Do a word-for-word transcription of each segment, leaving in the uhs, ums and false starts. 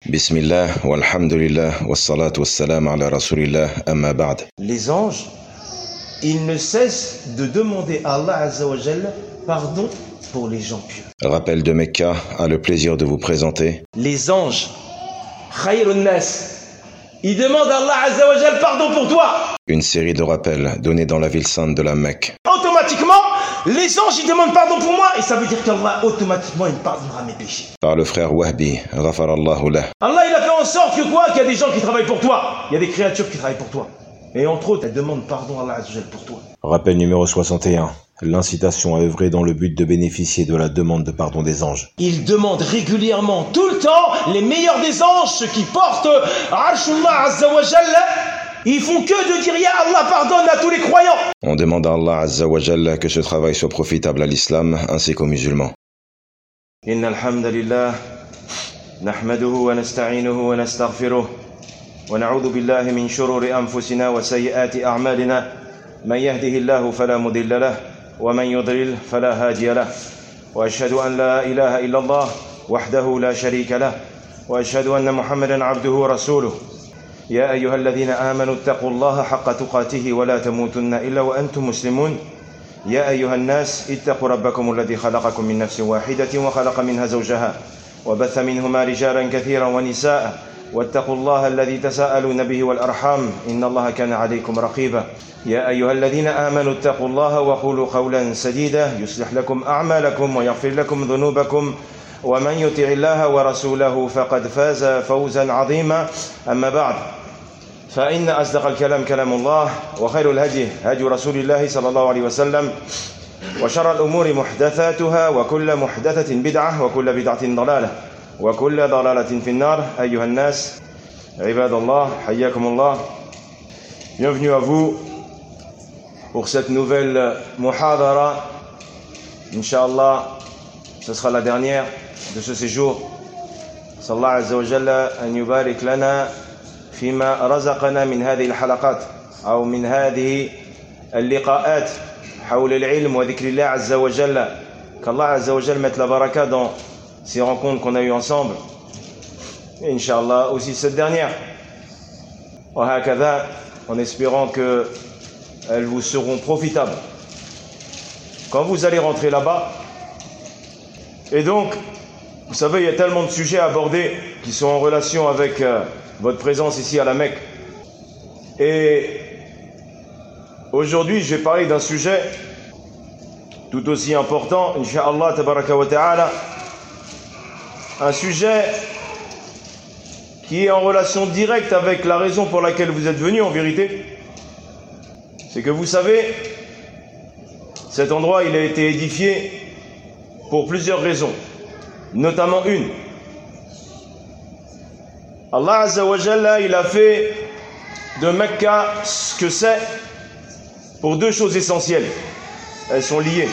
Bismillah, walhamdulillah, wassalatu wassalam ala rasulillah, amma ba'd. Les anges, ils ne cessent de demander à Allah Azza wa Jalla pardon pour les gens pieux. Rappel de Mecca a le plaisir de vous présenter Les anges, Khayrun Nas, ils demandent à Allah Azza wa Jalla pardon pour toi. une série de rappels donnés dans la ville sainte de la Mecque. Automatiquement, les anges, ils demandent pardon pour moi. Et ça veut dire qu'Allah, automatiquement, il pardonnera mes péchés. Par le frère Wahbi, ghafarallahu lah. Allah, il a fait en sorte que quoi? Qu'il y a des gens qui travaillent pour toi. Il y a des créatures qui travaillent pour toi. Et entre autres, elles demandent pardon à Allah Azza wa Jalla pour toi. Rappel numéro soixante et un. L'incitation à œuvrer dans le but de bénéficier de la demande de pardon des anges. Ils demandent régulièrement, tout le temps, les meilleurs des anges, ceux qui portent Arshullah Azza wa Jalla. Ils font que de dire, Ya Allah, pardonne à tous les croyants. On demande à Allah Azza wa Jalla que ce travail soit profitable à l'islam ainsi qu'aux musulmans. Inna alhamdulillah, nahmaduhu wa nasta'inuhu wa nastaghfiruh, wa na'udhu billahi min shururi anfusina wa sayyiati a'malina, man yahdihillahu fala mudilla lahu, wa man yudlil fala hadiya lahu, wa ashhadu an la ilaha illa Allah wahdahu la sharika lahu, wa ashhadu anna Muhammadan abduhu wa rasuluh. يا أيها الذين آمنوا اتقوا الله حق تقاته ولا تموتن إلا وأنتم مسلمون يا أيها الناس اتقوا ربكم الذي خلقكم من نفس واحدة وخلق منها زوجها وبث منهما رجالا كثيرا ونساء واتقوا الله الذي تساءلون به والأرحام إن الله كان عليكم رقيبا يا أيها الذين آمنوا اتقوا الله وقولوا قولا سديدا يصلح لكم أعمالكم ويغفر لكم ذنوبكم ومن يطع الله ورسوله فقد فاز فوزا عظيما أما بعد فإن أصدق الكلام كلام الله وخير الهدي هدي رسول الله صلى الله عليه وسلم وشر الأمور محدثاتها وكل محدثة بدعة وكل بدعة ضلالة وكل ضلالة في النار أيها الناس عباد الله حياكم الله. Bienvenue à vous pour cette nouvelle muhadara. Inch'Allah, ce sera la dernière de ce séjour. Sallallahu Azza wa Jalla an yubarik lana فيما رزقنا من هذه الحلقات أو من هذه اللقاءات حول العلم وذكر الله عز وجل. qu'Allah Azza wa Jalla mette la baraka dans ces rencontres qu'on a eues ensemble. Et Inch'Allah aussi cette dernière. وهكذا, en espérant qu'elles vous seront profitables quand vous allez rentrer là-bas. Et donc, vous savez, il y a tellement de sujets à aborder qui sont en relation avec euh, votre présence ici à la Mecque. Et aujourd'hui, je vais parler d'un sujet tout aussi important, Inch'Allah, tabaraka wa ta'ala. Un sujet qui est en relation directe avec la raison pour laquelle vous êtes venus, en vérité. C'est que vous savez, cet endroit, il a été édifié pour plusieurs raisons. Notamment une. Allah Azza wa Jalla, il a fait de Mecca ce que c'est pour deux choses essentielles. Elles sont liées.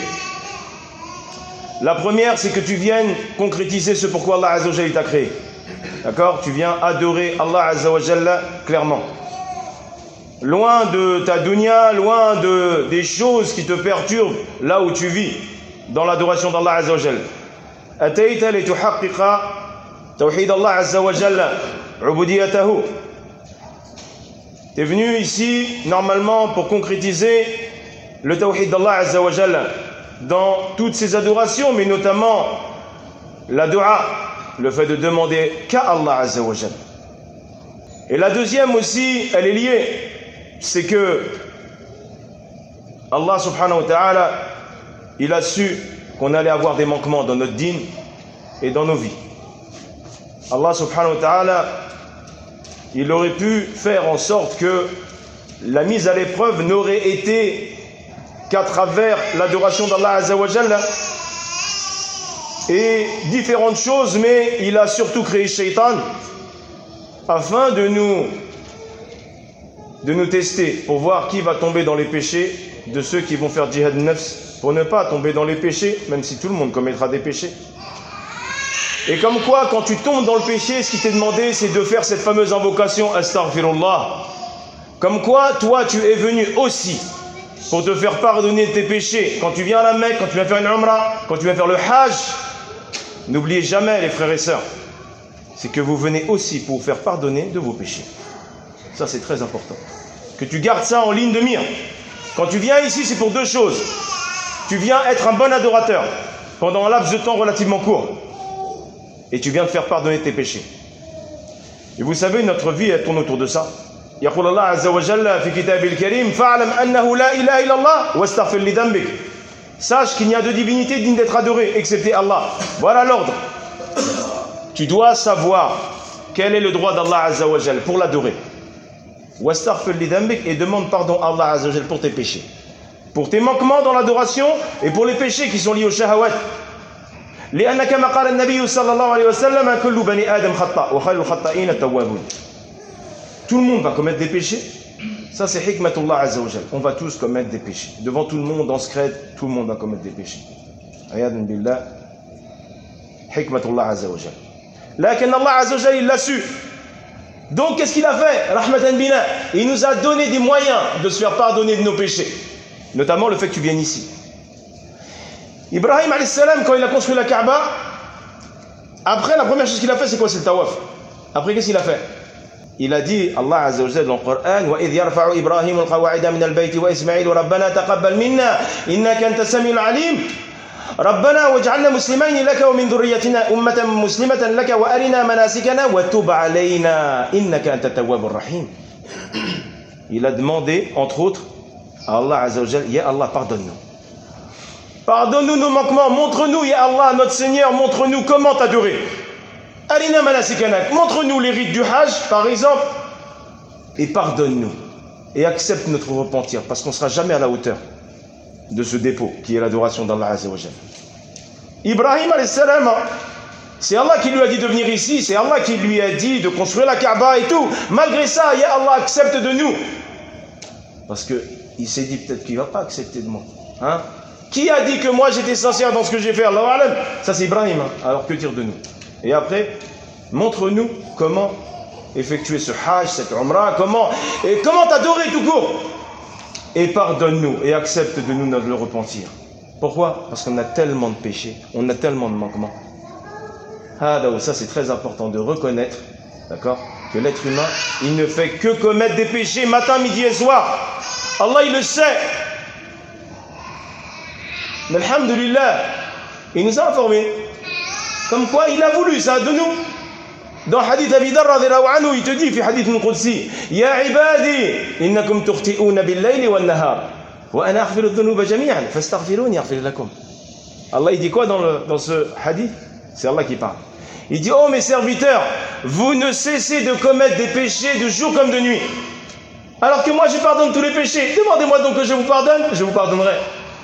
La première, c'est que tu viennes concrétiser ce pourquoi Allah Azza wa Jalla t'a créé. D'accord? Tu viens adorer Allah Azza wa Jalla clairement. Loin de ta dunya, loin de, des choses qui te perturbent là où tu vis, dans l'adoration d'Allah Azza wa Jalla. أتيت لتحقق توحيد الله عز وجل عبوديته. Tu es venu ici normalement pour concrétiser le tawhid d'Allah Azza wa Jalla dans toutes ses adorations, mais notamment la dua, le fait de demander qu'à Allah Azza wa Jalla. Et la deuxième aussi, elle est liée, c'est que Allah subhanahu wa ta'ala, il a su qu'on allait avoir des manquements dans notre dîn et dans nos vies. Allah subhanahu wa ta'ala, il aurait pu faire en sorte que la mise à l'épreuve n'aurait été qu'à travers l'adoration d'Allah Azza wa Jalla et différentes choses, mais il a surtout créé Shaitan afin de nous de nous tester pour voir qui va tomber dans les péchés de ceux qui vont faire jihad nafs pour ne pas tomber dans les péchés, même si tout le monde commettra des péchés. Et comme quoi, quand tu tombes dans le péché, ce qui t'est demandé, c'est de faire cette fameuse invocation Astaghfirullah. Comme quoi, toi, tu es venu aussi pour te faire pardonner tes péchés. Quand tu viens à la Mecque, quand tu viens faire une umrah, quand tu viens faire le hajj, n'oubliez jamais, les frères et sœurs, c'est que vous venez aussi pour vous faire pardonner de vos péchés. Ça, c'est très important. Que tu gardes ça en ligne de mire. Quand tu viens ici, c'est pour deux choses. Tu viens être un bon adorateur pendant un laps de temps relativement court. Et tu viens te faire pardonner tes péchés. Et vous savez, notre vie, elle tourne autour de ça. يقول الله عز وجل في كتابه الكريم فاعلم أنه لا إله إلا الله واستغفر لذنبك. Sache qu'il n'y a de divinité digne d'être adorée excepté Allah. Voilà l'ordre. Tu dois savoir quel est le droit d'Allah Azza wa Jal pour l'adorer. Wastaghfir li dhanbik, et demande pardon à Allah Azza wa Jal pour tes péchés. Pour tes manquements dans l'adoration et pour les péchés qui sont liés au shahawat. لأن كما قال النبي صلى الله عليه وسلم كل بني آدم خطاء وخير الخطائين التوابون. Tout le monde va commettre des péchés. Ça, c'est hikmatullah azza wa jal. On va tous commettre des péchés. Devant tout le monde, en secret, tout le monde va commettre des péchés. Ayadan billah. Hikmatullah azza wa jal. Lakin Allah azza wa jal, il l'a su. Donc, qu'est-ce qu'il a fait? Rahmatan bina. Il nous a donné des moyens de se faire pardonner de nos péchés. Notamment le fait que tu viennes ici. Ibrahim alayhi salam, quand il a construit la Kaaba, après, la première chose qu'il a fait, c'est quoi? C'est le tawaf. Après, qu'est-ce qu'il a fait? Il a dit, Allah Azza wa Jalla dans le Coran, وَإِذْ يَرْفَعُ إِبْرَاهِيمُ الْقَوَاعِدَ مِنَ الْبَيْتِ وَإِسْمَعِيلُ رَبَّنَا تَقَبَّلْ مِنَّا إِنَّكَ أَنْتَ السَّمِيعُ الْعَلِيمُ رَبَّنَا وَاجْعَلْنَا مُسْلِمَيْنِ لَكَ وَمِنْ ذُرِّيَّتِنَا أُمَّةً مُسْلِمَةً لَكَ وَأَرِنَا مَنَاسِكَنَا وَتُبْ عَلَيْنَا إِنَّكَ أَنْتَ التَّوَّابُ الرَّحِيمُ. Il a demandé, entre autres, à Allah Azza wa Jalla, Ya Allah, pardonne-nous. Pardonne-nous nos manquements, montre-nous, Ya Allah, notre Seigneur, montre-nous comment t'adorer. Arina manasikana, montre-nous les rites du Hajj, par exemple, et pardonne-nous. Et accepte notre repentir, parce qu'on ne sera jamais à la hauteur de ce dépôt, qui est l'adoration d'Allah Azza wa Jalla. Ibrahim alayhi salam, c'est Allah qui lui a dit de venir ici, c'est Allah qui lui a dit de construire la Kaaba et tout. Malgré ça, Ya Allah, accepte de nous. Parce qu'il s'est dit peut-être qu'il ne va pas accepter de moi. Hein? Qui a dit que moi j'étais sincère dans ce que j'ai fait? Allah alam. Ça c'est Ibrahim, hein? Alors que dire de nous? Et après, montre-nous comment effectuer ce hajj, cette umrah, comment, et comment t'adorer tout court. Et pardonne-nous et accepte de nous de le repentir. Pourquoi? Parce qu'on a tellement de péchés, on a tellement de manquements. Ah, ça c'est très important de reconnaître, d'accord, que l'être humain, il ne fait que commettre des péchés matin, midi et soir. Allah il le sait. Mais alhamdulillah, il nous a informés. Comme quoi, il a voulu ça de nous. Dans hadith Abi Dharr radhiyallahu anhu, il te dit, fi hadith al-Qudsi, Ya ibadi, innakum tukhti'una bil-layli wan-nahar, wa ana aghfiru adh-dhunuba jami'an, fastaghfiruni aghfir lakum. Allah il dit quoi dans, le, dans ce hadith? C'est Allah qui parle. Il dit, oh mes serviteurs, vous ne cessez de commettre des péchés de jour comme de nuit. Alors que moi je pardonne tous les péchés. Demandez-moi donc que je vous pardonne, je vous pardonnerai.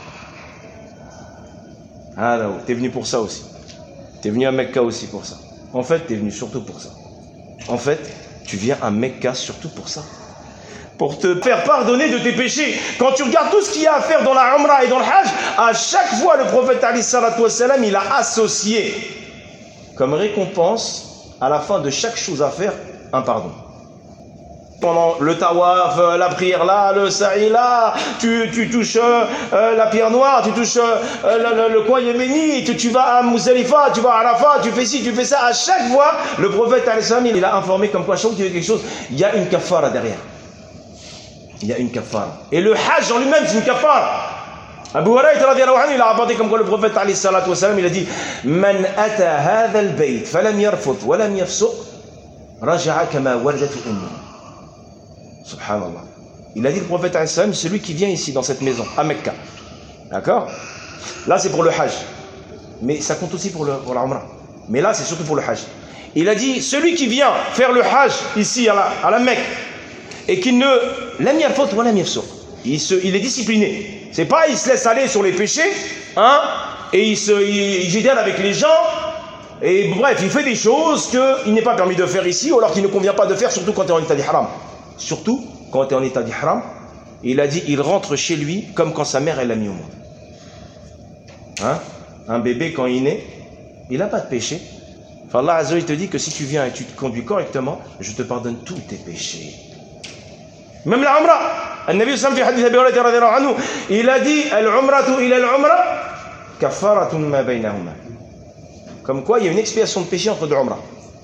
Ah là, t'es venu pour ça aussi. T'es venu à Mecca aussi pour ça. En fait, t'es venu surtout pour ça. En fait, tu viens à Mecca surtout pour ça. Pour te faire pardonner de tes péchés. Quand tu regardes tout ce qu'il y a à faire dans la Umrah et dans le Hajj, à chaque fois le prophète alayhi salatu wassalam, il a associé comme récompense à la fin de chaque chose à faire un pardon. Pendant le tawaf, la prière là, le sa'i là, tu, tu touches euh, la pierre noire, tu touches euh, le, le, le coin yéménite, tu vas à Muzdalifa, tu vas à Arafat, tu fais ci, tu fais ça. À chaque fois, le prophète alayhi salam, il a informé comme quoi chaque fois qu'il y a quelque chose, il y a une kafara derrière. Il y a une kafara. Et le hajj en lui-même, c'est une kafara. Abu Hurayrata radhiyallahu anhu, il a rapporté comme quoi le prophète alayhi salatu wassalam, il a dit Man ata hadha al-bayt falam yarfut wa lam yafsuq raja'a kama waladatu ummuhu. Subhanallah. Il a dit le prophète alayhi salam, celui qui vient ici dans cette maison à Mecca. D'accord? Là c'est pour le hajj. Mais ça compte aussi pour le pour la umrah. Mais là c'est surtout pour le hajj. Il a dit celui qui vient faire le hajj ici à la, à la Mecque et qui ne lam yarfut wa lam yafsuq. Il, se, il est discipliné. C'est pas il se laisse aller sur les péchés, hein, et il se il, il gédale avec les gens, et bref, il fait des choses qu'il n'est pas permis de faire ici, ou alors qu'il ne convient pas de faire, surtout quand tu es en état d'ihram. Surtout quand tu es en état d'ihram, il a dit, il rentre chez lui comme quand sa mère elle l'a mis au monde. Hein? Un bébé quand il naît, il n'a pas de péché. Enfin, Allah Azza wa Jalla te dit que si tu viens et tu te conduis correctement, je te pardonne tous tes péchés. Même la umrah. النبي صلى الله عليه وسلم في حديث أبي هريرة رضي الله عنه il a dit العمرة إلى العمرة كفارة ما بينهما. Comme quoi il y a une expiation de péché entre deux umrah.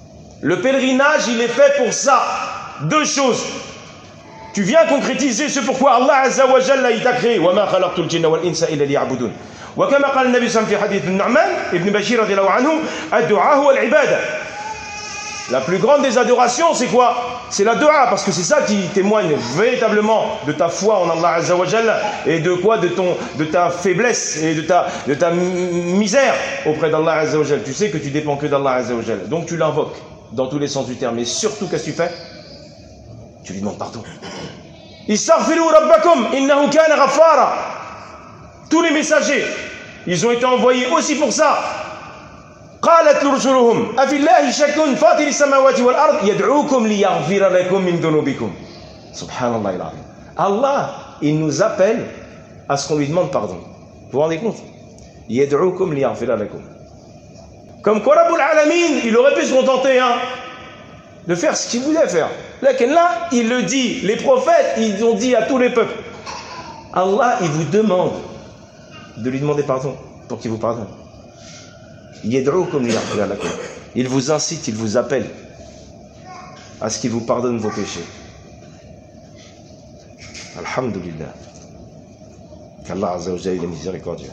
Le pèlerinage, il est fait pour ça. Deux choses. Tu viens concrétiser ce pourquoi Allah Azza wa Jalla il t'a créé. وَمَا خَلَقْتُ الْجِنَّ وَالْإِنسَ إِلَّا لِيَعْبُدُونَ. وكما قال النبي صلى الله عليه وسلم في حديث النعمان ابن بشير رضي الله عنه الدعاء هو العبادة. La plus grande des adorations, c'est quoi? C'est la dua, parce que c'est ça qui témoigne véritablement de ta foi en Allah Azza wa Jalla et de quoi? De, ton, de ta faiblesse et de ta, de ta misère auprès d'Allah Azza wa Jalla. Tu sais que tu dépends que d'Allah Azza wa Jalla. Donc tu l'invoques dans tous les sens du terme. Mais surtout, qu'est-ce que tu fais? Tu lui demandes pardon. Istaghfiru rabbakum innahu kana ghaffara. Tous les messagers, ils ont été envoyés aussi pour ça. قالت رسلهم أفي الله شك فاطر السماوات والأرض يدعوكم ليغفر لكم من ذنوبكم. سبحان الله العظيم. Allah, il nous appelle à ce qu'on lui demande pardon. Vous vous rendez compte? يدعوكم ليغفر لكم. Comme quoi Rabbul Alamin, il aurait pu se contenter hein, de faire ce qu'il voulait faire. Là, il le dit, les prophètes, ils ont dit à tous les peuples. Allah, il vous demande de lui demander pardon pour qu'il vous pardonne. Il vous incite, il vous appelle à ce qu'il vous pardonne vos péchés. Alhamdulillah. Qu'Allah Azza wa Jalla est miséricordieux.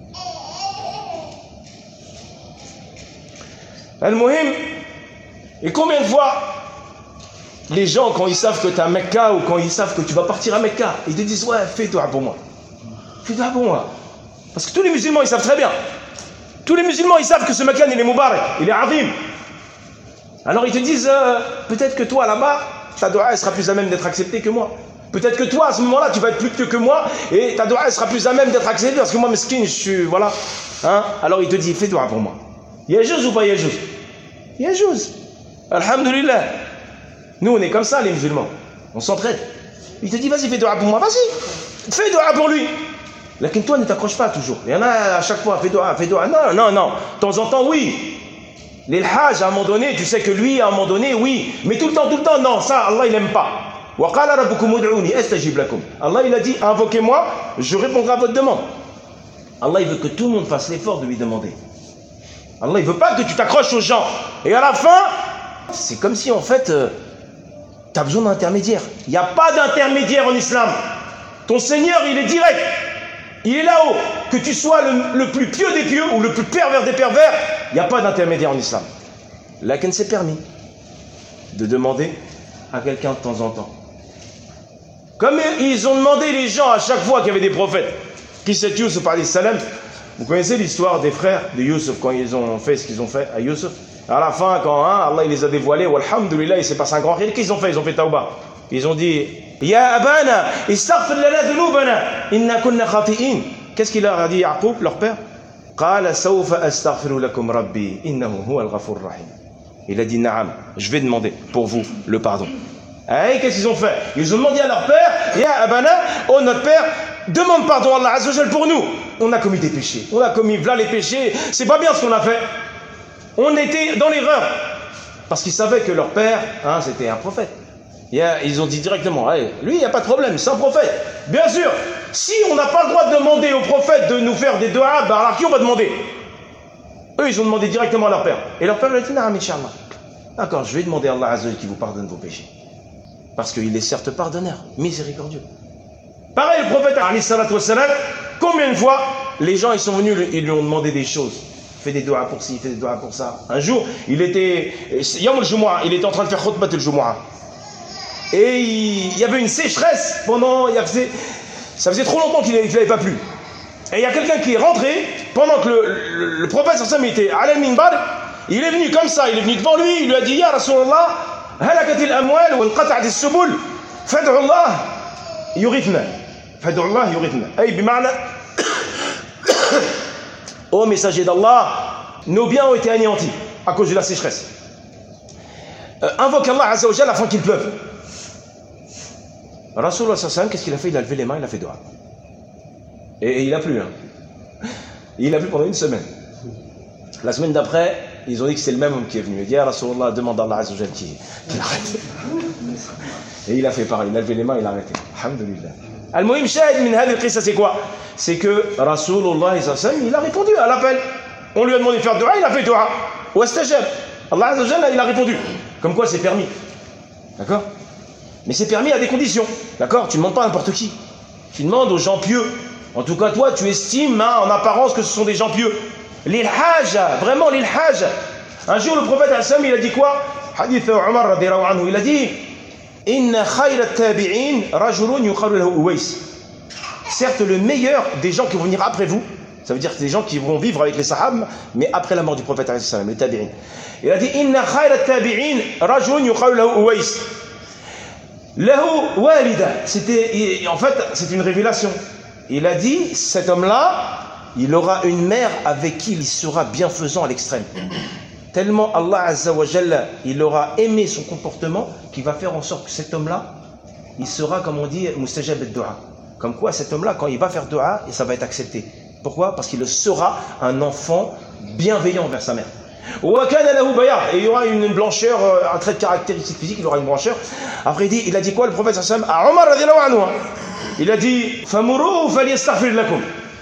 Al-Muhim, et combien de fois les gens, quand ils savent que tu es à Mecca ou quand ils savent que tu vas partir à Mecca, ils te disent ouais, fais dua pour moi. Fais dua pour moi. Parce que tous les musulmans, ils savent très bien. Tous les musulmans, ils savent que ce Meccan, il est Mubarak, il est Azim. Alors ils te disent, euh, peut-être que toi là-bas, ta dua, elle sera plus à même d'être acceptée que moi. Peut-être que toi, à ce moment-là, tu vas être plus pieux que moi et ta dua, elle sera plus à même d'être acceptée parce que moi, mesquin, je suis, voilà. Hein? Alors il te dit, fais dua pour moi. Yajouz ou pas Yajouz? Yajouz. Alhamdulillah. Nous, on est comme ça, les musulmans. On s'entraide. Il te dit, vas-y, fais dua pour moi. Vas-y, fais dua pour lui. Là, toi, ne t'accroche pas toujours. Il y en a à chaque fois, fais dua, fais dua. Non, non, non. De temps en temps, oui. Les hajj, à un moment donné, tu sais que lui, à un moment donné, oui. Mais tout le temps, tout le temps, non. Ça, Allah, il n'aime pas. Allah, il a dit, invoquez-moi, je répondrai à votre demande. Allah, il veut que tout le monde fasse l'effort de lui demander. Allah, il veut pas que tu t'accroches aux gens. Et à la fin, c'est comme si, en fait, euh, tu as besoin d'un intermédiaire. Il n'y a pas d'intermédiaire en islam. Ton Seigneur, il est direct. Il est là-haut. Que tu sois le, le plus pieux des pieux ou le plus pervers des pervers, il n'y a pas d'intermédiaire en islam. Laquelle c'est permis de demander à quelqu'un de temps en temps. Comme ils ont demandé les gens à chaque fois qu'il y avait des prophètes. Qui c'est Youssef alayhi salam? Vous connaissez l'histoire des frères de Youssef quand ils ont fait ce qu'ils ont fait à Youssef? À la fin, quand hein, Allah il les a dévoilés, walhamdulillah, il s'est passé un grand rire. Qu'est-ce qu'ils ont fait? Ils ont fait tauba. Ils ont dit Ya abana, istaghfir lana dhunubana, inna kunna khati'in. Qu'est-ce qu'il leur a dit Yaqub, leur père? Qala sawfa astaghfiru lakum rabbi, innahu huwa al-ghafur rahim. Il a dit Naam, je vais demander pour vous le pardon. Et qu'est-ce qu'ils ont fait? Ils ont demandé à leur père Ya abana, oh notre père, demande pardon à Allah Azza wa Jalla pour nous. On a commis des péchés. On a commis voilà les péchés. C'est pas bien ce qu'on a fait. On était dans l'erreur. Parce qu'ils savaient que leur père, hein, c'était un prophète. Ils ont dit directement, hey, lui, il n'y a pas de problème, c'est un prophète. Bien sûr, si on n'a pas le droit de demander au prophète de nous faire des doigts, ben alors qui on va demander? Eux, ils ont demandé directement à leur père. Et leur père leur a dit, non, Inch'Allah. D'accord, je vais demander à Allah Azza wa Jalla qui vous pardonne vos péchés. Parce qu'il est certes pardonneur, miséricordieux. Pareil, le prophète, alayhi salatu wassalam, combien de fois les gens ils sont venus, ils lui ont demandé des choses. Fais des doigts pour ci, fais des doigts pour ça. Un jour, il était, Yom al-Jumu'ah, il était en train de faire khutbat al-Jumu'ah. Et il y avait une sécheresse pendant, il y avait, ça faisait trop longtemps qu'il n'avait pas plu. Et il y a quelqu'un qui est rentré pendant que le, le, le prophète sallam était à al-minbar. Il est venu comme ça, il est venu devant lui, il lui a dit Ya Rasulallah, halakatil amwal wa inqata'at as-subul, fad'u Allah yurithna. Fad'u Allah yurithna. Ay bima'na ô messager d'Allah, nos biens ont été anéantis à cause de la sécheresse. Euh, invoque Allah Azza wa Jalla afin qu'il pleuve. Rasulullah sallam, qu'est-ce qu'il a fait? Il a levé les mains, il a fait dua. Et, et il a plu. Hein. Il a plu pendant une semaine. La semaine d'après, ils ont dit que c'est le même homme qui est venu. Il dit, ah, Rasulullah, demande à Allah Azza wa Jalla qu'il arrête. Et il a fait pareil, il a levé les mains, il a arrêté. Alhamdulillah. Al-Muhim Shahid min hadhihi al-qissa, c'est quoi? C'est que Rasulullah sallam, il a répondu à l'appel. On lui a demandé de faire dua, il a fait dua. Wastajab. Allah Azza wa Jalla, il a répondu. Comme quoi c'est permis. D'accord? Mais c'est permis à des conditions. D'accord? Tu ne demandes pas à n'importe qui. Tu demandes aux gens pieux. En tout cas, toi, tu estimes hein, en apparence que ce sont des gens pieux. Lil haja, vraiment lil haja. Un jour, le prophète al-Sam, il a dit quoi? Hadith Omar radiyallahu anhu, il a dit Inna khayra tabi'in rajulun yuqalu lahu Uwais. Certes, le meilleur des gens qui vont venir après vous, ça veut dire que c'est des gens qui vont vivre avec les sahab, mais après la mort du prophète alayhi salam, les tabi'in. Il a dit Inna khayra tabi'in rajulun yuqalu lahu Uwais. Lahu walida. C'était, en fait, c'est une révélation. Il a dit, cet homme-là, il aura une mère avec qui il sera bienfaisant à l'extrême. Tellement Allah Azza wa Jalla, il aura aimé son comportement, qu'il va faire en sorte que cet homme-là, il sera, comme on dit, mustajab al-du'a. Comme quoi, cet homme-là, quand il va faire du'a, ça va être accepté. Pourquoi? Parce qu'il sera un enfant bienveillant envers sa mère. Et il y aura une blancheur, un trait de caractéristique physique, il aura une blancheur. Après, il, dit, il a dit quoi, le prophète sallallahu alayhi wa sallam, à Omar radiyallahu anhu, il a dit Famuru falyastaghfir lakum.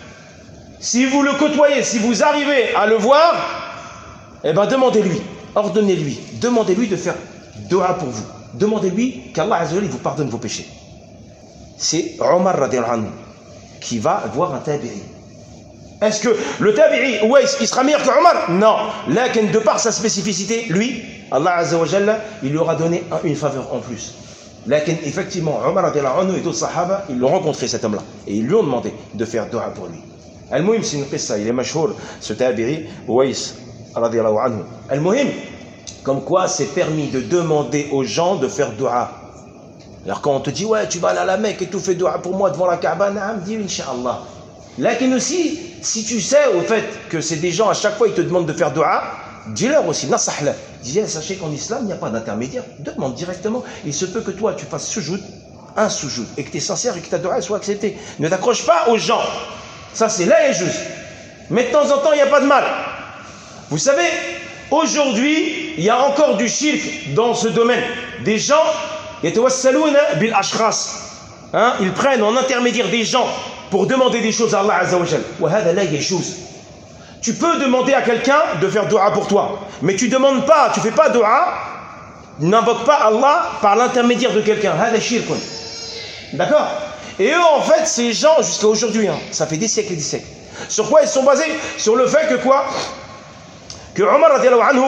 Si vous le côtoyez, si vous arrivez à le voir, eh ben demandez-lui, ordonnez-lui, demandez-lui de faire dua pour vous. Demandez-lui qu'Allah Azza wa Jalla vous pardonne vos péchés. C'est Omar radiyallahu anhu qui va voir un tabi'i. Est-ce que le tabi'i, Uwais, il sera meilleur que Omar? Non. Là, de par sa spécificité, lui, Allah Azza wa Jalla, il lui aura donné une faveur en plus. Là, effectivement, Omar radiyallahu anhu et d'autres sahaba, ils l'ont rencontré cet homme-là. Et ils lui ont demandé de faire dua pour lui. Al-Muhim, c'est une qissa, il est mashhour, ce tabi'i, Uwais radiyallahu anhu. Al-Muhim, comme quoi c'est permis de demander aux gens de faire dua. Alors quand on te dit, ouais, tu vas aller à la Mecque et tout, fais dua pour moi devant la Kaaba, naam, dis Inch'Allah. Là, aussi, si tu sais au fait que c'est des gens, à chaque fois ils te demandent de faire dua, dis-leur aussi, nasahla. Dis, sachez qu'en islam, il n'y a pas d'intermédiaire. Demande directement. Il se peut que toi, tu fasses sujoud, un sujoud, et que tu es sincère et que ta dua soit acceptée. Ne t'accroche pas aux gens. Ça, c'est là et juste. Mais de temps en temps, il n'y a pas de mal. Vous savez, aujourd'hui, il y a encore du shirk dans ce domaine. Des gens, yatawassaluna bil ashkhas. Hein, ils prennent en intermédiaire des gens pour demander des choses à Allah Azza wa Jal. Wa hada la yajuz. Tu peux demander à quelqu'un de faire dua pour toi, mais tu ne demandes pas, tu ne fais pas dua, n'invoque pas Allah par l'intermédiaire de quelqu'un. Hada shirkun. D'accord? Et eux, en fait, ces gens, jusqu'à aujourd'hui, hein, ça fait des siècles et des siècles. Sur quoi ils sont basés? Sur le fait que quoi? Que Omar radiyallahu anhu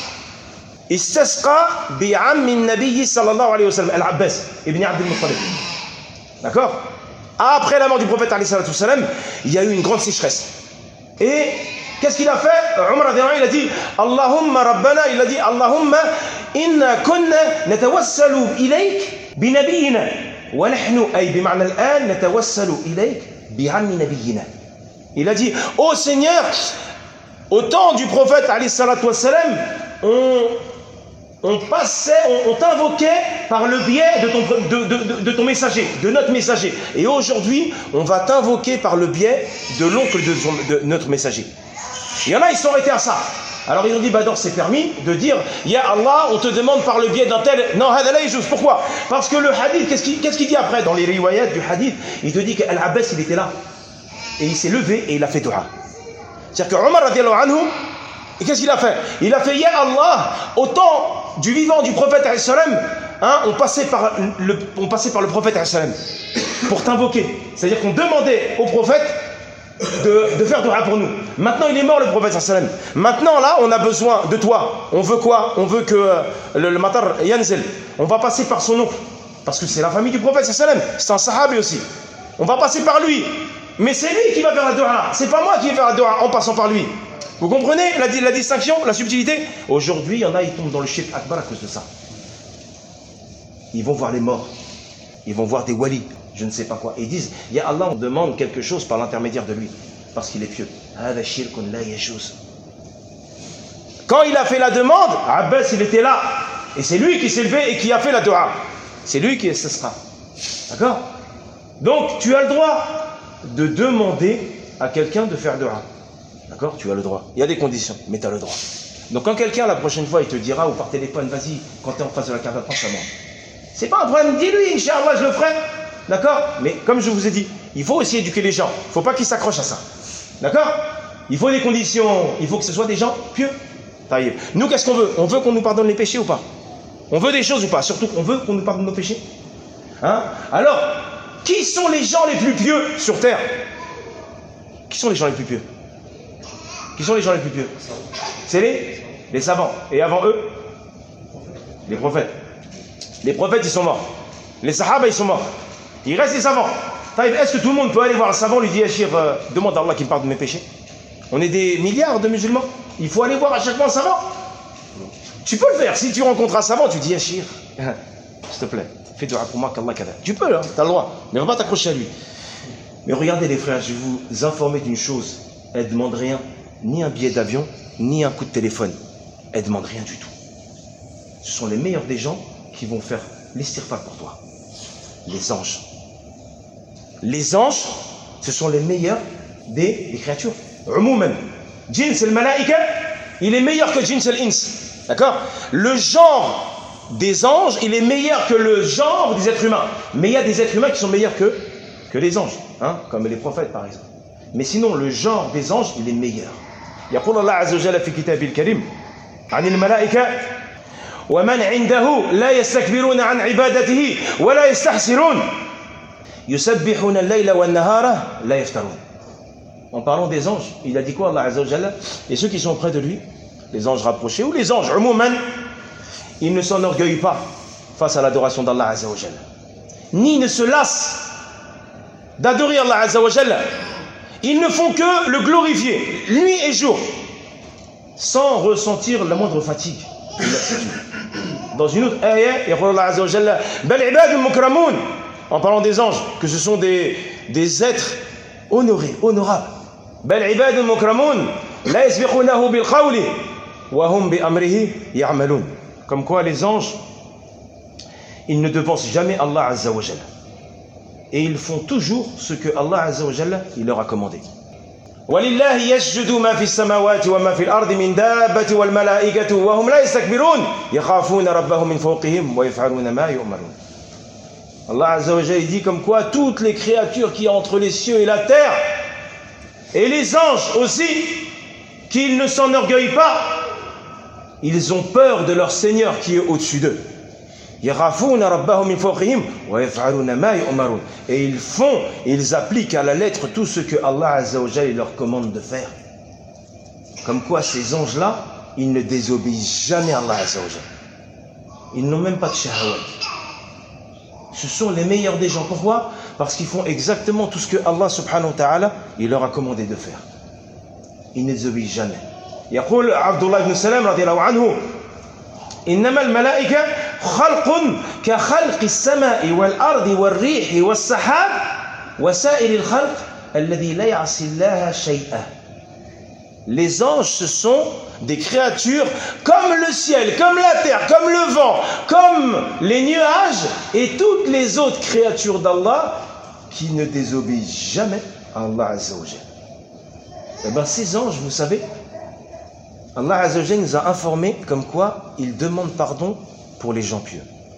istasqa bi'ammi an-nabiy sallallahu alayhi wa sallam, al-Abbas ibn Abd al-Muttalib. D'accord? Après la mort du prophète alayhi salatu wa sallam, il y a eu une grande sécheresse. Et qu'est-ce qu'il a fait? Omar radiyallahu anhu, il a dit Allahumma rabbana, il a dit Allahumma inna kunna natawassalu ilayk bi nabiyyina wa nahnu ay bi ma'na al-an natawassalu ilayk bi 'ammi nabiyyina. Il a dit ô Seigneur, au temps du prophète alayhi salatu wa sallam, on on passait, on, on t'invoquait par le biais de ton, de, de, de, de ton messager, de notre messager. Et aujourd'hui, on va t'invoquer par le biais de l'oncle de, de notre messager. Il y en a, ils sont arrêtés à ça. Alors ils ont dit, bah donc c'est permis de dire, Ya Allah, on te demande par le biais d'un tel... Non, hadala est juste. Pourquoi? Parce que le hadith, qu'est-ce qu'il qu'est-ce qu'il dit après dans les riwayat du hadith? Il te dit qu'Al-Abbas, il était là. Et il s'est levé et il a fait dua. C'est-à-dire que Omar radiyallahu anhu, et qu'est-ce qu'il a fait? Il a fait, Ya Allah, au temps du vivant du prophète alayhi salam, hein, on, passait par le, on passait par le prophète alayhi salam pour t'invoquer. C'est-à-dire qu'on demandait au prophète de, de faire dua pour nous. Maintenant, il est mort le prophète alayhi salam. Maintenant, là, on a besoin de toi. On veut quoi? On veut que euh, le, le matar yanzel, on va passer par son oncle. Parce que c'est la famille du prophète alayhi salam. C'est un sahabi aussi. On va passer par lui. Mais c'est lui qui va faire la dua. C'est pas moi qui vais faire la dua en passant par lui. Vous comprenez la, la distinction, la subtilité? Aujourd'hui, il y en a, ils tombent dans le shirk akbar à cause de ça. Ils vont voir les morts. Ils vont voir des walis, je ne sais pas quoi. Et ils disent, Ya Allah, on demande quelque chose par l'intermédiaire de lui. Parce qu'il est pieux. Quand il a fait la demande, Abbas, il était là. Et c'est lui qui s'est levé et qui a fait la dua. C'est lui qui ce sera. D'accord? Donc, tu as le droit de demander à quelqu'un de faire dua. D'accord? Tu as le droit. Il y a des conditions, mais tu as le droit. Donc quand quelqu'un la prochaine fois il te dira ou par téléphone, vas-y, quand tu es en face de la Kaaba, pense à moi. C'est pas un problème, dis-lui, Inch'Allah, je le ferai. D'accord? Mais comme je vous ai dit, il faut aussi éduquer les gens. Il ne faut pas qu'ils s'accrochent à ça. D'accord? Il faut des conditions, il faut que ce soit des gens pieux. Nous, qu'est-ce qu'on veut? On veut qu'on nous pardonne les péchés ou pas? On veut des choses ou pas? Surtout, on veut qu'on nous pardonne nos péchés. Hein? Alors, qui sont les gens les plus pieux sur terre? Qui sont les gens les plus pieux? Qui sont les gens les plus pieux? C'est les, les savants. Et avant eux, les prophètes. Les prophètes, ils sont morts. Les sahaba, ils sont morts. Il reste les savants. Est-ce que tout le monde peut aller voir un savant, lui dire, Achir, euh, demande à Allah qu'il me pardonne mes péchés? On est des milliards de musulmans. Il faut aller voir à chaque fois un savant. Tu peux le faire. Si tu rencontres un savant, tu dis, Achir, s'il te plaît, fais dua pour moi qu'Allah kada. Tu peux, hein, tu as le droit. Mais on va pas t'accrocher à lui. Mais regardez les frères, je vais vous informer d'une chose. Elle ne demande rien, ni un billet d'avion, ni un coup de téléphone. Elle ne demande rien du tout. Ce sont les meilleurs des gens qui vont faire l'istighfar pour toi. Les anges. Les anges, ce sont les meilleurs des, des créatures. Umouman. Jins al-malaika, il est meilleur que Jins al-ins. D'accord? Le genre des anges, il est meilleur que le genre des êtres humains. Mais il y a des êtres humains qui sont meilleurs que, que les anges. Hein? Comme les prophètes, par exemple. Mais sinon, le genre des anges, il est meilleur. يقول الله عز وجل في كتابه الكريم عن الملائكة ومن عنده لا يستكبرون عن عبادته ولا يستحسرون يسبحون الليل والنهار لا يفترون. En parlant des anges, il a dit quoi Allah Azza wa Jalla? Et ceux qui sont près de lui, les anges rapprochés ou les anges, umouman, ils ne s'enorgueillent pas face à l'adoration d'Allah Azza wa Jalla, ni ne se lassent d'adorer Allah Azza wa Jalla. Ils ne font que le glorifier, nuit et jour, sans ressentir la moindre fatigue. Dans une autre ayah, il y a Allah Azza wa Jalla, bal ibadun mukramoun, en parlant des anges, que ce sont des, des êtres honorés, honorables. Bal ibadun mukramoun, la yasbiqunahu bil qawli, wa hum bi amrihi ya'malun. Comme quoi les anges, ils ne dépensent jamais Allah Azza wa Jalla. Et ils font toujours ce que Allah Azza wa Jalla il leur a commandé. وَلِلَّهِ يَسْجُدُ مَا فِي السَّمَاوَاتِ وَمَا فِي الْأَرْضِ مِنْ دَابَّةٍ وَالْمَلَائِكَةُ وَهُمْ لَا يَسْتَكْبِرُونَ يَخَافُونَ رَبَّهُمْ مِنْ فَوْقِهِمْ وَيَفْعَلُونَ مَا يُؤْمَرُونَ. Allah Azza wa Jalla dit comme quoi toutes les créatures qui sont entre les cieux et la terre, et les anges aussi, qu'ils ne s'enorgueillent pas, ils ont peur de leur Seigneur qui est au-dessus d'eux. Et ils font, ils appliquent à la lettre tout ce que Allah Azza wa Jalla leur commande de faire. Comme quoi ces anges-là, ils ne désobéissent jamais à Allah Azza wa Jalla. Ils n'ont même pas de shahawat. Ce sont les meilleurs des gens. Pourquoi? Parce qu'ils font exactement tout ce que Allah subhanahu wa ta'ala il leur a commandé de faire. Ils ne désobéissent jamais. يقول عبد الله بن سلام رضي الله عنه إنما الملائكة خلق كخلق السماء والأرض والريح والسحاب وسائر الخلق الذي لا يعصي الله شيئا. Les anges, ce sont des créatures comme le ciel, comme la terre, comme le vent, comme les nuages et toutes les autres créatures d'Allah qui ne désobéissent jamais à Allah Azza wa Jalla. Eh bien, ces anges, vous savez, Allah Azza wa Jalla nous a informé comme quoi ils demandent pardon pour les gens pieux.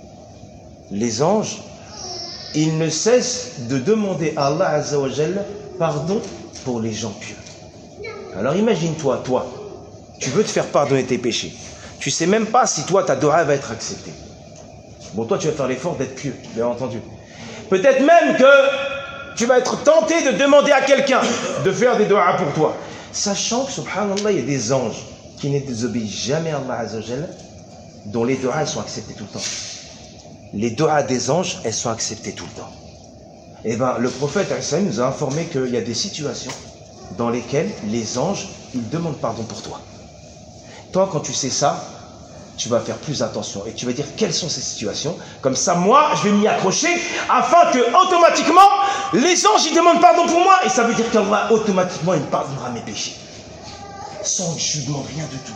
Les anges, ils ne cessent de demander à Allah Azza wa Jalla pardon pour les gens pieux. Alors imagine-toi, toi, tu veux te faire pardonner tes péchés. Tu ne sais même pas si toi, ta dua va être acceptée. Bon, toi, tu vas faire l'effort d'être pieux, bien entendu. Peut-être même que tu vas être tenté de demander à quelqu'un de faire des duas pour toi. Sachant que, subhanallah, il y a des anges qui ne désobéissent jamais à Allah Azza wa Jalla, dont les duas elles sont acceptées tout le temps. Les duas des anges, elles sont acceptées tout le temps. Et bien, le prophète nous a informé qu'il y a des situations dans lesquelles les anges, ils demandent pardon pour toi. Toi, quand tu sais ça, tu vas faire plus attention et tu vas dire quelles sont ces situations. Comme ça, moi, je vais m'y accrocher afin que, automatiquement, les anges, ils demandent pardon pour moi. Et ça veut dire qu'Allah, automatiquement, il pardonnera mes péchés. Sans que je lui demande rien du tout.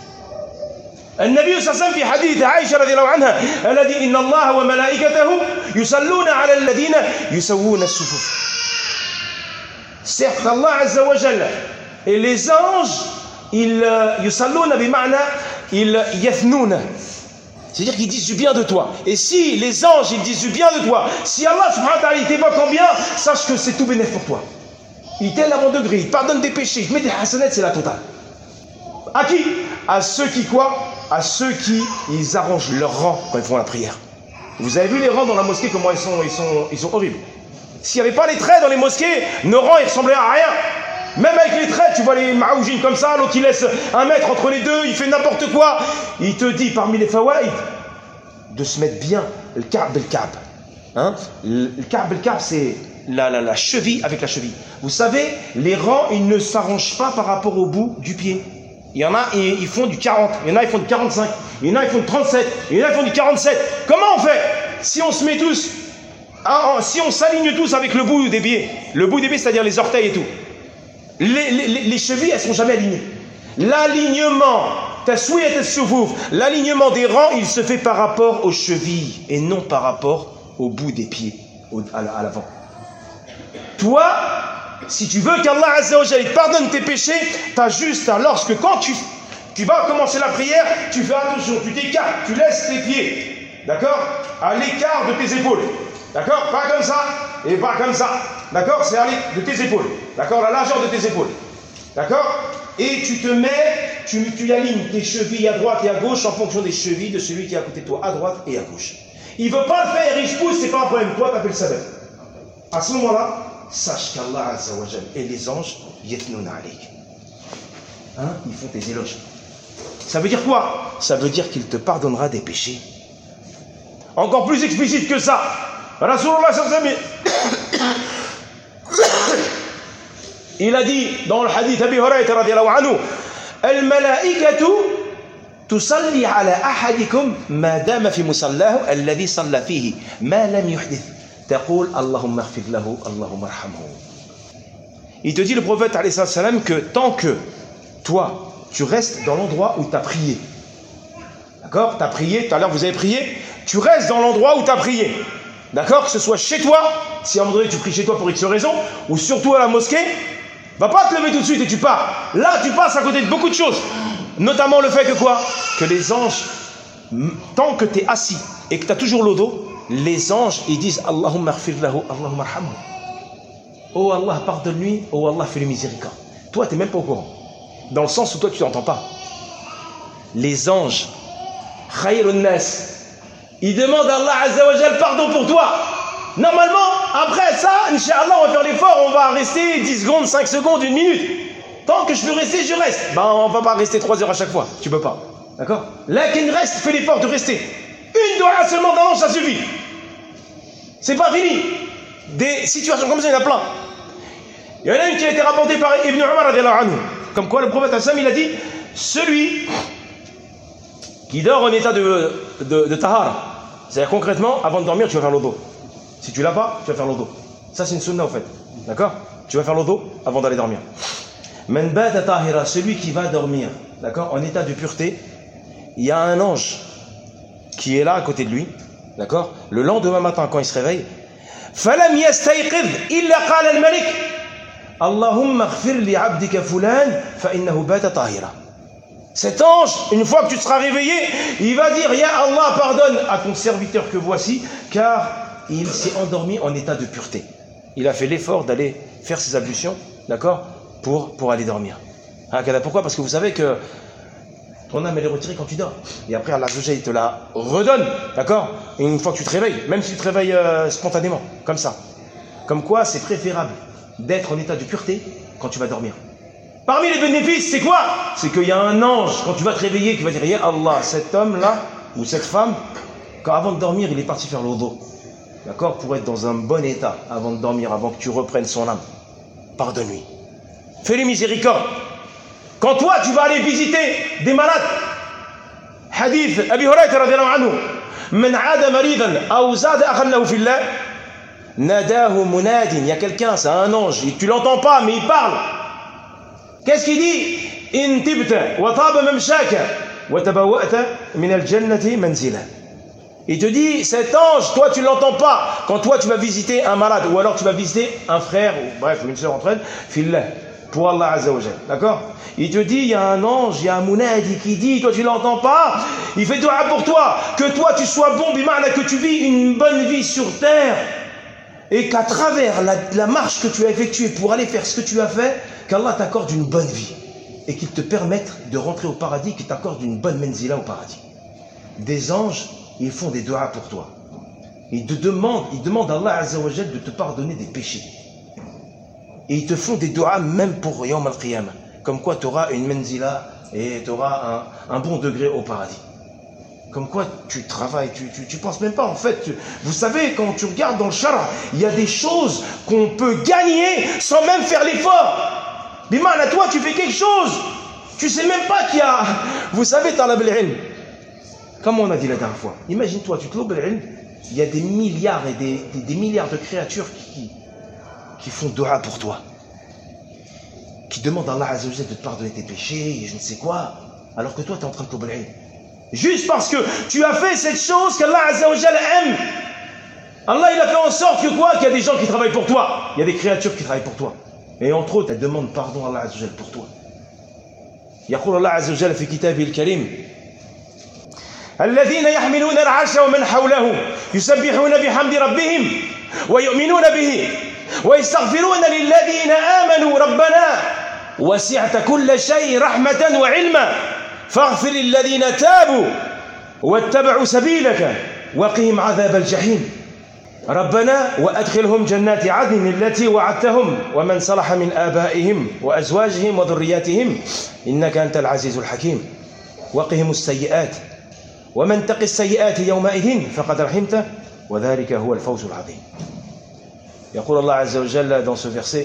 النبي صلى الله عليه وسلم في حديث عائشة رضي الله عنها الذي إن الله وملائكته يصلون على الذين يسوون الصفوف. Certes, Allah Azza wa Jalla et les anges, ils yusalluna bima'na, ils yathnouna. C'est-à-dire qu'ils disent du bien de toi. Et si les anges, ils disent du bien de toi, si Allah subhanahu wa ta'ala, il t'évoque en bien, sache que c'est tout bénéfice pour toi. Il t'aide à mon degré, il pardonne des péchés, il te met des hasanats, c'est la totale. À qui? À ceux qui quoi? à ceux qui ils arrangent leur rang quand ils font la prière. Vous avez vu les rangs dans la mosquée, comment ils sont, ils sont, ils sont horribles. S'il n'y avait pas les traits dans les mosquées, nos rangs ils ressemblaient à rien. Même avec les traits, tu vois les maoujines comme ça, l'autre il laisse un mètre entre les deux, il fait n'importe quoi. Il te dit parmi les fawaïd de se mettre bien le ka'b el ka'b. Hein? Le ka'b el ka'b c'est la, la, la cheville avec la cheville. Vous savez, les rangs ils ne s'arrangent pas par rapport au bout du pied. Il y en a, ils, ils font du quarante, il y en a, ils font du quarante-cinq, il y en a, ils font du trente-sept, il y en a, ils font du quarante-sept. Comment on fait? Si on se met tous, hein, si on s'aligne tous avec le bout des pieds, le bout des pieds c'est-à-dire les orteils et tout. Les, les, les chevilles, elles ne sont jamais alignées. L'alignement, l'alignement des rangs, il se fait par rapport aux chevilles et non par rapport au bout des pieds, au, à l'avant. Toi, si tu veux qu'Allah Azza wa Jalla pardonne tes péchés, tu as juste, à, lorsque quand tu, tu vas commencer la prière, tu fais attention, tu t'écartes, tu laisses tes pieds, d'accord, à l'écart de tes épaules. D'accord? Pas comme ça et pas comme ça. D'accord? C'est de tes épaules. D'accord? La largeur de tes épaules. D'accord? Et tu te mets, tu, tu alignes tes chevilles à droite et à gauche en fonction des chevilles de celui qui est à côté de toi, à droite et à gauche. Il ne veut pas le faire, il se pousse, c'est pas un problème. Toi, tu as fait le sabbat. À ce moment-là, sache qu'Allah Azza wa Jal et les anges, yetnouna alik. Hein? Ils font tes éloges. Ça veut dire quoi? Ça veut dire qu'il te pardonnera des péchés. Encore plus explicite que ça. Rasulullah sallallahu alayhi wa sallam, il a dit dans le hadith Abi Hurayrata radiyallahu anhu, al-malaikatu tusalli ala ahadikum ma dama fi musallahu alladhi salla fihi ma lam yuhdith taqul Allahumma ighfir lahu Allahumma arhamhu. Il te dit le prophète alayhi salam que tant que toi tu restes dans l'endroit où tu as prié, d'accord, tu as prié, tout à l'heure vous avez prié, tu restes dans l'endroit où tu as prié. D'accord? Que ce soit chez toi, si à un moment donné tu pries chez toi pour X raison, ou surtout à la mosquée, va pas te lever tout de suite et tu pars. Là, tu passes à côté de beaucoup de choses. Notamment le fait que quoi? Que les anges, tant que tu es assis et que tu as toujours le dos, les anges, ils disent Allahumma ighfir lahu, Allahumma arhamhu. Oh Allah, pardonne-lui, oh Allah, fais-lui miséricorde. Toi, tu n'es même pas au courant. Dans le sens où toi, tu n'entends pas. Les anges, khayrun nas, il demande à Allah Azza wa Jal pardon pour toi. Normalement, après ça, Inch'Allah, on va faire l'effort, on va rester dix secondes, cinq secondes, une minute. Tant que je peux rester, je reste. Ben, on va pas rester trois heures à chaque fois. Tu peux pas. D'accord? Là, qu'il reste, fais l'effort de rester. Une doigt seulement d'un an, ça suffit. C'est pas fini. Des situations comme ça, il y en a plein. Il y en a une qui a été rapportée par Ibn Umar radiyallahu anhu. Comme quoi, le prophète Hassan, il a dit, celui qui dort en état de, de, de tahara. C'est-à-dire concrètement, avant de dormir, tu vas faire l'odo. Si tu l'as pas, tu vas faire l'odo. Ça, c'est une sunna en fait. D'accord? Tu vas faire l'odo avant d'aller dormir. Man bata tahira, celui qui va dormir, d'accord, en état de pureté, il y a un ange qui est là à côté de lui, d'accord? Le lendemain matin, quand il se réveille, falam yastayqidh illa qala al-malik Allahumma ighfir li 'abdika fulan fa innahu bata tahira. Cet ange, une fois que tu seras réveillé, il va dire, Ya Allah, pardonne à ton serviteur que voici, car il s'est endormi en état de pureté. Il a fait l'effort d'aller faire ses ablutions, d'accord, pour, pour aller dormir. Pourquoi? Parce que vous savez que ton âme, elle est retirée quand tu dors. Et après, Allah il te la redonne, d'accord, une fois que tu te réveilles, même si tu te réveilles euh, spontanément, comme ça. Comme quoi, c'est préférable d'être en état de pureté quand tu vas dormir. Parmi les bénéfices, c'est quoi? C'est qu'il y a un ange, quand tu vas te réveiller, qui va dire, Ya Allah, cet homme-là, ou cette femme, quand avant de dormir, il est parti faire l'odo. D'accord? Pour être dans un bon état, avant de dormir, avant que tu reprennes son âme. Pardonne-lui. Fais-lui miséricorde. Quand toi, tu vas aller visiter des malades, hadith Abi Hurayrata radiyallahu anhu, Man aada maridan, aw zada akhan lahu fillah, nadahu munadin. Il y a quelqu'un, c'est un ange, tu l'entends pas, mais il parle. Qu'est-ce qu'il dit? In tibta wa taba mamshaka wa tabawwa'ta min al-jannati manzila. Il te dit, cet ange, toi tu ne l'entends pas. Quand toi tu vas visiter un malade, ou alors tu vas visiter un frère, ou bref, une soeur entre elles, fillah, pour Allah Azza wa Jal. D'accord? Il te dit, il y a un ange, il y a un munadi qui dit, toi tu ne l'entends pas, il fait dua pour toi, que toi tu sois bon, bima'na, que tu vis une bonne vie sur terre, et qu'à travers la, la marche que tu as effectuée pour aller faire ce que tu as fait, qu'Allah t'accorde une bonne vie. et qu'ils te permettent de rentrer au paradis, qu'ils t'accordent une bonne menzila au paradis. Des anges, ils font des du'as pour toi. Ils te demandent, ils demandent à Allah Azza wa Jal de te pardonner des péchés. Et ils te font des du'as même pour Yawm al-Qiyamah. Comme quoi tu auras une menzila et tu auras un, un bon degré au paradis. Comme quoi tu travailles, tu, tu, tu penses même pas en fait. Tu, vous savez, quand tu regardes dans le shara, il y a des choses qu'on peut gagner sans même faire l'effort. Bimana, toi tu fais quelque chose, tu sais même pas qu'il y a. Vous savez, talab al-ilm. Comme on a dit la dernière fois, imagine-toi, tu te lobes al-ilm, il y a des milliards et des, des, des milliards de créatures qui, qui font dua pour toi. Qui demandent à Allah Azza wa Jal de te pardonner tes péchés et je ne sais quoi, alors que toi tu es en train de lobber al-ilm. Juste parce que tu as fait cette chose qu'Allah Azza wa Jal aime. Allah il a fait en sorte que quoi? Qu'il y a des gens qui travaillent pour toi. Il y a des créatures qui travaillent pour toi. Et entre autres, elles demandent pardon à Allah Azza wa Jal pour toi. يقول الله عز وجل في كتابه الكريم الذين يحملون العرش ومن حوله يسبحون بحمد ربهم ويؤمنون به ويستغفرون للذين آمنوا ربنا وسعت كل شيء رحمة وعلما فاغفر للذين تابوا واتبعوا سبيلك وقهم عذاب الجحيم ربنا وأدخلهم جنات عدن التي وعدتهم ومن صلح من آبائهم وأزواجهم وذرياتهم إنك أنت العزيز الحكيم وقهم السيئات ومن تق السيئات يومئذ فقد رحمته وذلك هو الفوز العظيم. يقول الله عز وجل dans ce verset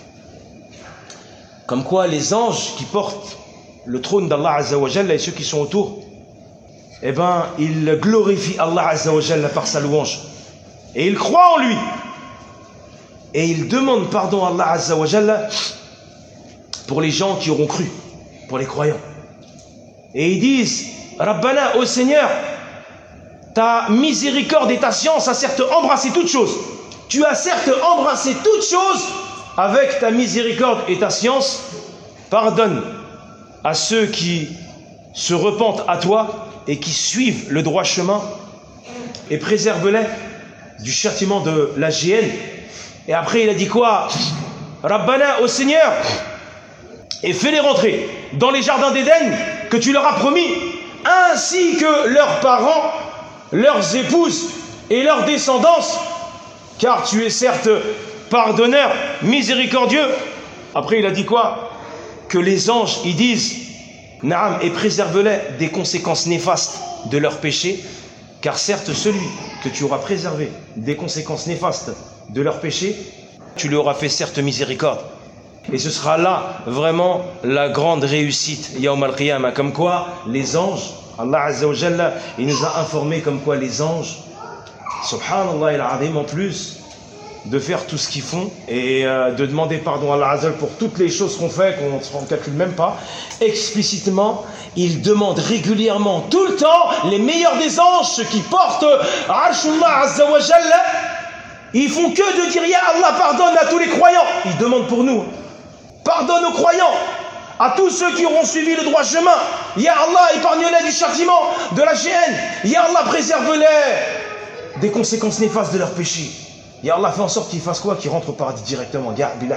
comme quoi les anges qui portent le trône d'Allah Azza wa Jalla et ceux qui sont autour, eh ben, ils glorifient Allah Azza wa Jalla par sa louange. Et ils croient en lui. Et ils demandent pardon à Allah Azza wa Jalla pour les gens qui auront cru, pour les croyants. Et ils disent, Rabbana, ô Seigneur, ta miséricorde et ta science a certes embrassé toutes choses. Tu as certes embrassé toutes choses avec ta miséricorde et ta science. Pardonne à ceux qui se repentent à toi et qui suivent le droit chemin et préserve-les du châtiment de la géhenne. Et après il a dit quoi? Rabbana, au Seigneur, et fais-les rentrer dans les jardins d'Éden que tu leur as promis, ainsi que leurs parents, leurs épouses et leurs descendance, car tu es certes pardonneur, miséricordieux. Après il a dit quoi? Que les anges, ils disent, Naam, et préserve-les des conséquences néfastes de leurs péchés, car certes celui que tu auras préservé des conséquences néfastes de leurs péchés, tu lui auras fait certes miséricorde. Et ce sera là vraiment la grande réussite, Yawm al-Qiyamah. Comme quoi les anges, Allah Azza wa Jalla, il nous a informé comme quoi les anges, subhanallah il-azim, en plus de faire tout ce qu'ils font et euh, de demander pardon à Allah Azza wa Jalla pour toutes les choses qu'on fait, qu'on ne calcule même pas, explicitement, ils demandent régulièrement, tout le temps, les meilleurs des anges, ceux qui portent Arshullah Azza wa Jalla, ils font que de dire Ya Allah, pardonne à tous les croyants. Ils demandent pour nous, pardonne aux croyants, à tous ceux qui auront suivi le droit chemin. Ya Allah, épargne-les du châtiment, de la géhenne. Ya Allah, préserve-les des conséquences néfastes de leurs péchés. Ya Allah, fait en sorte qu'ils fassent quoi? Qu'ils rentrent au paradis directement.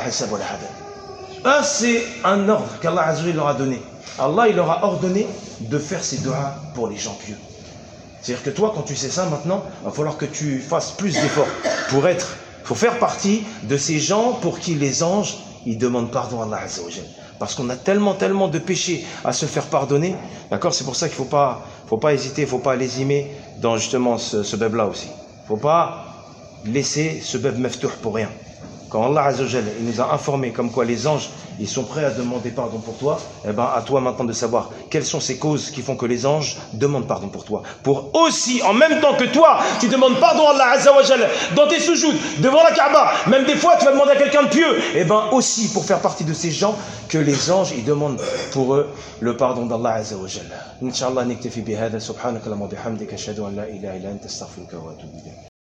Un, c'est un ordre qu'Allah Azza wa Jalla leur a donné. Allah, il leur a ordonné de faire ces du'as pour les gens pieux. C'est-à-dire que toi, quand tu sais ça maintenant, il va falloir que tu fasses plus d'efforts pour être, pour faire partie de ces gens pour qui les anges, ils demandent pardon à Allah Azza wa Jalla. Parce qu'on a tellement, tellement de péchés à se faire pardonner. D'accord? C'est pour ça qu'il ne faut pas, faut pas hésiter, il ne faut pas lésimer dans justement ce, ce beb-là aussi. Il ne faut pas laisser ce beb meftuh pour rien. Quand Allah Azza wa Jalla, il nous a informé comme quoi les anges, ils sont prêts à demander pardon pour toi, eh ben à toi maintenant de savoir quelles sont ces causes qui font que les anges demandent pardon pour toi. Pour aussi, en même temps que toi, tu demandes pardon à Allah Azza wa Jalla dans tes sujouds, devant la Kaaba, même des fois tu vas demander à quelqu'un de pieux, eh ben aussi pour faire partie de ces gens que les anges, ils demandent pour eux le pardon d'Allah Azza wa Jalla. Inch'Allah, niktafi bihada, subhanaka wa bihamdika, ashhadu an la ilaha illa anta, astaghfiruka wa atubu ilayk.